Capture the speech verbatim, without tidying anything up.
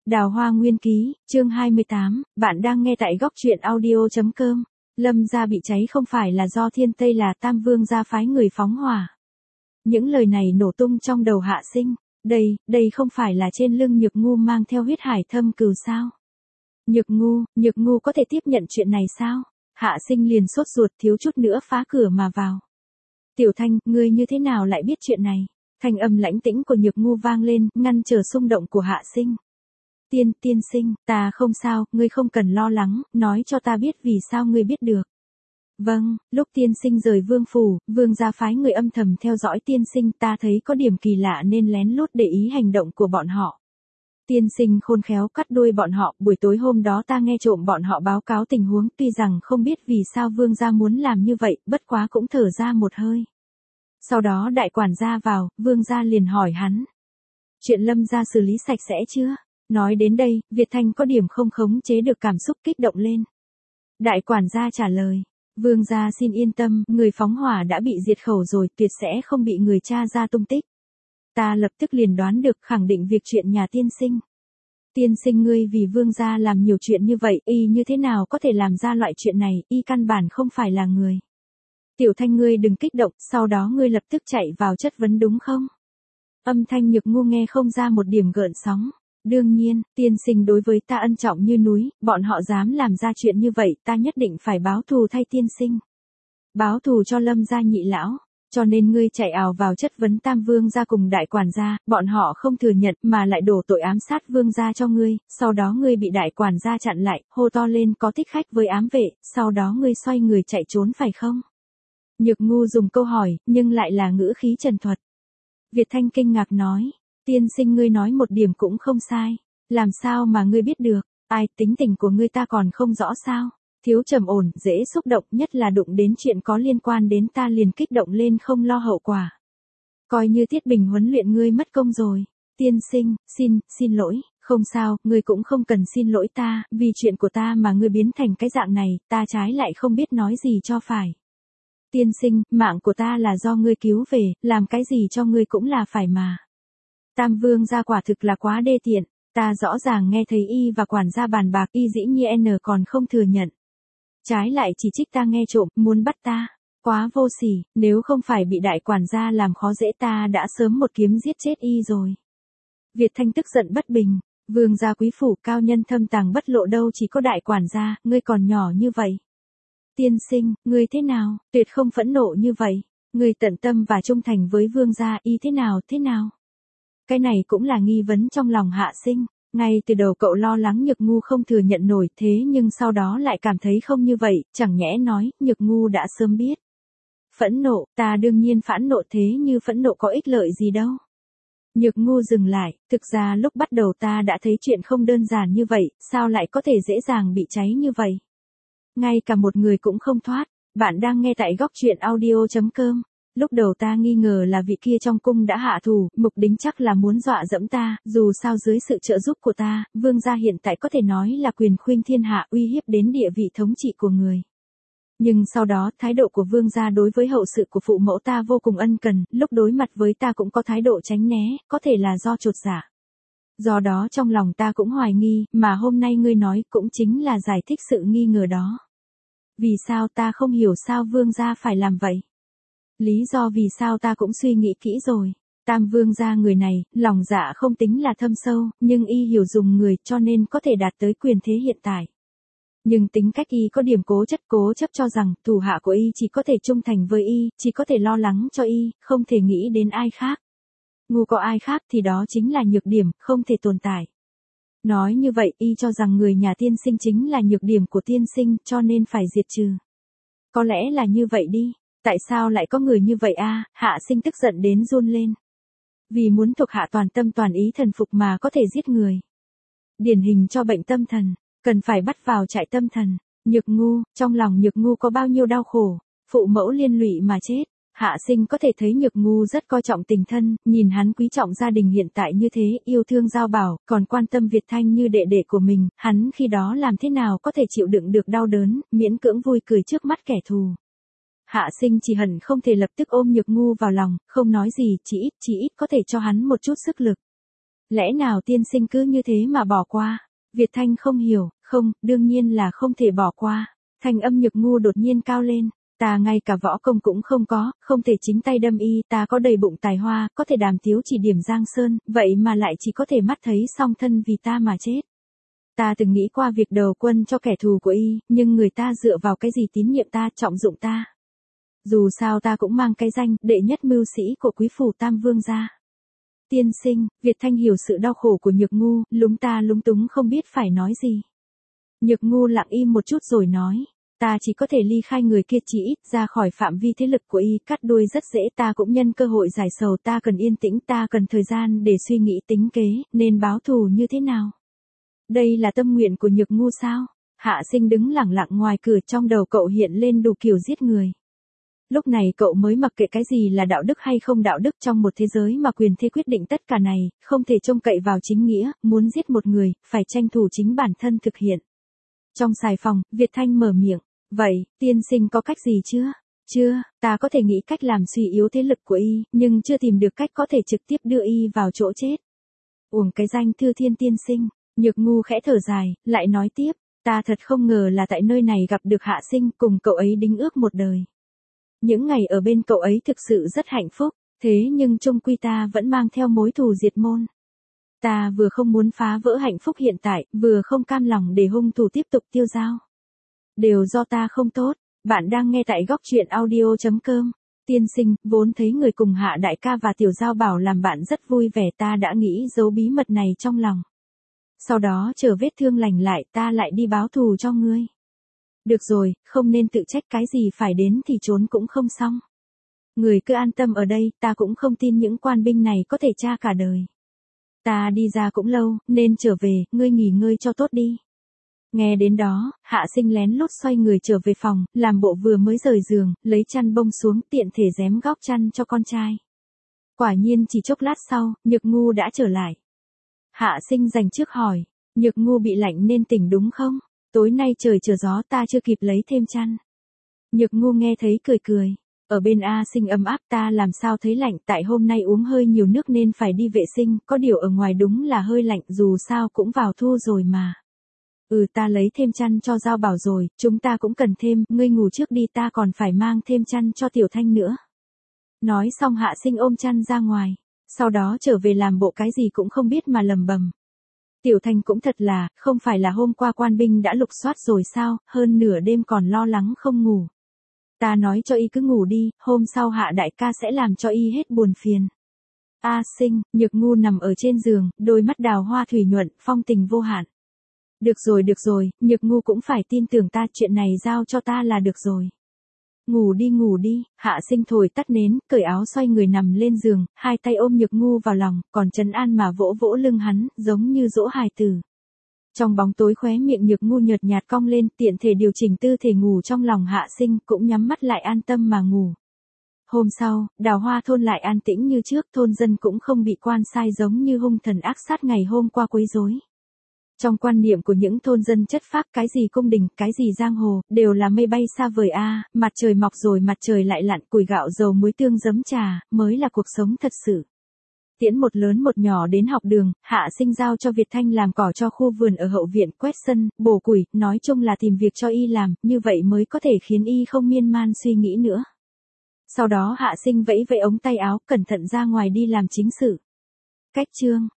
Đào Hoa Nguyên Ký, chương hai mươi tám, bạn đang nghe tại góc truyện audio.com. Lâm gia bị cháy không phải là do thiên tây là Tam Vương gia phái người phóng hỏa. Những lời này nổ tung trong đầu Hạ Sinh, đây, đây không phải là trên lưng Nhược Ngu mang theo huyết hải thâm cừu sao? Nhược Ngu, Nhược Ngu có thể tiếp nhận chuyện này sao? Hạ Sinh liền sốt ruột thiếu chút nữa phá cửa mà vào. Tiểu Thanh, ngươi như thế nào lại biết chuyện này? Thanh âm lãnh tĩnh của Nhược Ngu vang lên, ngăn trở xung động của Hạ Sinh. Tiên, tiên sinh, ta không sao, ngươi không cần lo lắng, nói cho ta biết vì sao ngươi biết được. Vâng, lúc tiên sinh rời vương phủ, vương gia phái người âm thầm theo dõi tiên sinh, ta thấy có điểm kỳ lạ nên lén lút để ý hành động của bọn họ. Tiên sinh khôn khéo cắt đuôi bọn họ, buổi tối hôm đó ta nghe trộm bọn họ báo cáo tình huống, tuy rằng không biết vì sao vương gia muốn làm như vậy, bất quá cũng thở ra một hơi. Sau đó đại quản gia vào, vương gia liền hỏi hắn. Chuyện Lâm gia xử lý sạch sẽ chưa? Nói đến đây, Việt Thanh có điểm không khống chế được cảm xúc kích động lên. Đại quản gia trả lời, vương gia xin yên tâm, người phóng hỏa đã bị diệt khẩu rồi, tuyệt sẽ không bị người tra ra tung tích. Ta lập tức liền đoán được, khẳng định việc chuyện nhà tiên sinh. Tiên sinh ngươi vì vương gia làm nhiều chuyện như vậy, y như thế nào có thể làm ra loại chuyện này, y căn bản không phải là người. Tiểu Thanh ngươi đừng kích động, sau đó ngươi lập tức chạy vào chất vấn đúng không? Âm thanh Nhược Ngu nghe không ra một điểm gợn sóng. Đương nhiên, tiên sinh đối với ta ân trọng như núi, bọn họ dám làm ra chuyện như vậy, ta nhất định phải báo thù thay tiên sinh. Báo thù cho Lâm gia nhị lão, cho nên ngươi chạy ào vào chất vấn Tam Vương gia cùng đại quản gia, bọn họ không thừa nhận mà lại đổ tội ám sát vương gia cho ngươi, sau đó ngươi bị đại quản gia chặn lại, hô to lên có thích khách với ám vệ, sau đó ngươi xoay người chạy trốn phải không? Nhược Ngu dùng câu hỏi, nhưng lại là ngữ khí trần thuật. Việt Thanh kinh ngạc nói. Tiên sinh ngươi nói một điểm cũng không sai. Làm sao mà ngươi biết được? Ai, tính tình của ngươi ta còn không rõ sao? Thiếu trầm ổn, dễ xúc động, nhất là đụng đến chuyện có liên quan đến ta liền kích động lên không lo hậu quả. Coi như Tiết Bình huấn luyện ngươi mất công rồi. Tiên sinh, xin, xin lỗi, không sao, ngươi cũng không cần xin lỗi ta, vì chuyện của ta mà ngươi biến thành cái dạng này, ta trái lại không biết nói gì cho phải. Tiên sinh, mạng của ta là do ngươi cứu về, làm cái gì cho ngươi cũng là phải mà. Tam Vương gia quả thực là quá đê tiện, ta rõ ràng nghe thấy y và quản gia bàn bạc, y dĩ nhiên còn không thừa nhận. Trái lại chỉ trích ta nghe trộm, muốn bắt ta, quá vô sỉ, nếu không phải bị đại quản gia làm khó dễ ta đã sớm một kiếm giết chết y rồi. Việt Thanh tức giận bất bình, vương gia quý phủ cao nhân thâm tàng bất lộ đâu chỉ có đại quản gia, ngươi còn nhỏ như vậy. Tiên sinh, ngươi thế nào, tuyệt không phẫn nộ như vậy, ngươi tận tâm và trung thành với vương gia, y thế nào, thế nào? Cái này cũng là nghi vấn trong lòng Hạ Sinh, ngay từ đầu cậu lo lắng Nhược Ngu không thừa nhận nổi thế nhưng sau đó lại cảm thấy không như vậy, chẳng nhẽ nói, Nhược Ngu đã sớm biết. Phẫn nộ, ta đương nhiên phẫn nộ thế như phẫn nộ có ích lợi gì đâu. Nhược Ngu dừng lại, thực ra lúc bắt đầu ta đã thấy chuyện không đơn giản như vậy, sao lại có thể dễ dàng bị cháy như vậy. Ngay cả một người cũng không thoát, bạn đang nghe tại góc truyện audio.com. Lúc đầu ta nghi ngờ là vị kia trong cung đã hạ thủ, mục đích chắc là muốn dọa dẫm ta, dù sao dưới sự trợ giúp của ta, vương gia hiện tại có thể nói là quyền khuynh thiên hạ uy hiếp đến địa vị thống trị của người. Nhưng sau đó, thái độ của vương gia đối với hậu sự của phụ mẫu ta vô cùng ân cần, lúc đối mặt với ta cũng có thái độ tránh né, có thể là do chột dạ. Do đó trong lòng ta cũng hoài nghi, mà hôm nay ngươi nói cũng chính là giải thích sự nghi ngờ đó. Vì sao ta không hiểu sao vương gia phải làm vậy? Lý do vì sao ta cũng suy nghĩ kỹ rồi. Tam Vương gia người này, lòng dạ không tính là thâm sâu, nhưng y hiểu dùng người cho nên có thể đạt tới quyền thế hiện tại. Nhưng tính cách y có điểm cố chấp cố chấp cho rằng thủ hạ của y chỉ có thể trung thành với y, chỉ có thể lo lắng cho y, không thể nghĩ đến ai khác. Ngu có ai khác thì đó chính là nhược điểm, không thể tồn tại. Nói như vậy y cho rằng người nhà tiên sinh chính là nhược điểm của tiên sinh cho nên phải diệt trừ. Có lẽ là như vậy đi. Tại sao lại có người như vậy a? Hạ Sinh tức giận đến run lên. Vì muốn thuộc hạ toàn tâm toàn ý thần phục mà có thể giết người. Điển hình cho bệnh tâm thần, cần phải bắt vào trại tâm thần. Nhược Ngu, trong lòng Nhược Ngu có bao nhiêu đau khổ, phụ mẫu liên lụy mà chết. Hạ Sinh có thể thấy Nhược Ngu rất coi trọng tình thân, nhìn hắn quý trọng gia đình hiện tại như thế, yêu thương giao bảo, còn quan tâm Việt Thanh như đệ đệ của mình, hắn khi đó làm thế nào có thể chịu đựng được đau đớn, miễn cưỡng vui cười trước mắt kẻ thù. Hạ Sinh chỉ hận không thể lập tức ôm Nhược Ngu vào lòng, không nói gì, chỉ ít, chỉ ít có thể cho hắn một chút sức lực. Lẽ nào tiên sinh cứ như thế mà bỏ qua? Việt Thanh không hiểu, không, đương nhiên là không thể bỏ qua. Thanh âm Nhược Ngu đột nhiên cao lên. Ta ngay cả võ công cũng không có, không thể chính tay đâm y, ta có đầy bụng tài hoa, có thể đàm tiếu chỉ điểm Giang Sơn, vậy mà lại chỉ có thể mắt thấy song thân vì ta mà chết. Ta từng nghĩ qua việc đầu quân cho kẻ thù của y, nhưng người ta dựa vào cái gì tín nhiệm ta, trọng dụng ta. Dù sao ta cũng mang cái danh đệ nhất mưu sĩ của quý phủ Tam Vương gia. Tiên sinh, Việt Thanh hiểu sự đau khổ của Nhược Ngu, lúng ta lúng túng không biết phải nói gì. Nhược Ngu lặng im một chút rồi nói, ta chỉ có thể ly khai người kia chỉ ít ra khỏi phạm vi thế lực của y, cắt đuôi rất dễ, ta cũng nhân cơ hội giải sầu, ta cần yên tĩnh, ta cần thời gian để suy nghĩ tính kế, nên báo thù như thế nào. Đây là tâm nguyện của Nhược Ngu sao? Hạ Sinh đứng lẳng lặng ngoài cửa, trong đầu cậu hiện lên đủ kiểu giết người. Lúc này cậu mới mặc kệ cái gì là đạo đức hay không đạo đức, trong một thế giới mà quyền thế quyết định tất cả này, không thể trông cậy vào chính nghĩa, muốn giết một người, phải tranh thủ chính bản thân thực hiện. Trong xài phòng, Việt Thanh mở miệng, vậy, tiên sinh có cách gì chưa? Chưa, ta có thể nghĩ cách làm suy yếu thế lực của y, nhưng chưa tìm được cách có thể trực tiếp đưa y vào chỗ chết. Uổng cái danh Thư Thiên tiên sinh. Nhược Ngu khẽ thở dài, lại nói tiếp, ta thật không ngờ là tại nơi này gặp được Hạ Sinh, cùng cậu ấy đính ước một đời. Những ngày ở bên cậu ấy thực sự rất hạnh phúc, thế nhưng chung quy ta vẫn mang theo mối thù diệt môn. Ta vừa không muốn phá vỡ hạnh phúc hiện tại, vừa không cam lòng để hung thủ tiếp tục tiêu dao. Đều do ta không tốt. Bạn đang nghe tại góc truyện audio chấm com. Tiên sinh, vốn thấy người cùng Hạ đại ca và Tiểu Giao Bảo làm bạn rất vui vẻ, ta đã nghĩ giấu bí mật này trong lòng. Sau đó chờ vết thương lành lại, ta lại đi báo thù cho ngươi. Được rồi, không nên tự trách, cái gì phải đến thì trốn cũng không xong. Người cứ an tâm ở đây, ta cũng không tin những quan binh này có thể tra cả đời. Ta đi ra cũng lâu, nên trở về, ngươi nghỉ ngơi cho tốt đi. Nghe đến đó, Hạ Sinh lén lút xoay người trở về phòng, làm bộ vừa mới rời giường, lấy chăn bông xuống, tiện thể rém góc chăn cho con trai. Quả nhiên chỉ chốc lát sau, Nhược Ngu đã trở lại. Hạ Sinh dành trước hỏi, Nhược Ngu bị lạnh nên tỉnh đúng không? Tối nay trời trở gió, ta chưa kịp lấy thêm chăn. Nhược Ngu nghe thấy cười cười. Ở bên A Sinh ấm áp, ta làm sao thấy lạnh, tại hôm nay uống hơi nhiều nước nên phải đi vệ sinh, có điều ở ngoài đúng là hơi lạnh, dù sao cũng vào thu rồi mà. Ừ, ta lấy thêm chăn cho Giao Bảo rồi, chúng ta cũng cần thêm, ngươi ngủ trước đi, ta còn phải mang thêm chăn cho Tiểu Thanh nữa. Nói xong Hạ Sinh ôm chăn ra ngoài, sau đó trở về làm bộ cái gì cũng không biết mà lầm bầm. Tiểu Thanh cũng thật là, không phải là hôm qua quan binh đã lục soát rồi sao, hơn nửa đêm còn lo lắng không ngủ. Ta nói cho y cứ ngủ đi, hôm sau Hạ đại ca sẽ làm cho y hết buồn phiền. A Sinh, Nhược Ngu nằm ở trên giường, đôi mắt đào hoa thủy nhuận, phong tình vô hạn. Được rồi được rồi, Nhược Ngu cũng phải tin tưởng ta, chuyện này giao cho ta là được rồi. Ngủ đi ngủ đi, Hạ Sinh thổi tắt nến, cởi áo xoay người nằm lên giường, hai tay ôm Nhược Ngu vào lòng, còn trấn an mà vỗ vỗ lưng hắn, giống như dỗ hài tử. Trong bóng tối khóe miệng Nhược Ngu nhợt nhạt cong lên, tiện thể điều chỉnh tư thể ngủ trong lòng Hạ Sinh, cũng nhắm mắt lại an tâm mà ngủ. Hôm sau, Đào Hoa thôn lại an tĩnh như trước, thôn dân cũng không bị quan sai giống như hung thần ác sát ngày hôm qua quấy rối. Trong quan niệm của những thôn dân chất phác, cái gì cung đình, cái gì giang hồ, đều là mây bay xa vời a, à, mặt trời mọc rồi mặt trời lại lặn, củi gạo dầu muối tương giấm trà, mới là cuộc sống thật sự. Tiễn một lớn một nhỏ đến học đường, Hạ Sinh giao cho Việt Thanh làm cỏ cho khu vườn ở hậu viện, quét sân, bổ củi, nói chung là tìm việc cho y làm, như vậy mới có thể khiến y không miên man suy nghĩ nữa. Sau đó Hạ Sinh vẫy vẫy ống tay áo, cẩn thận ra ngoài đi làm chính sự. Cách chương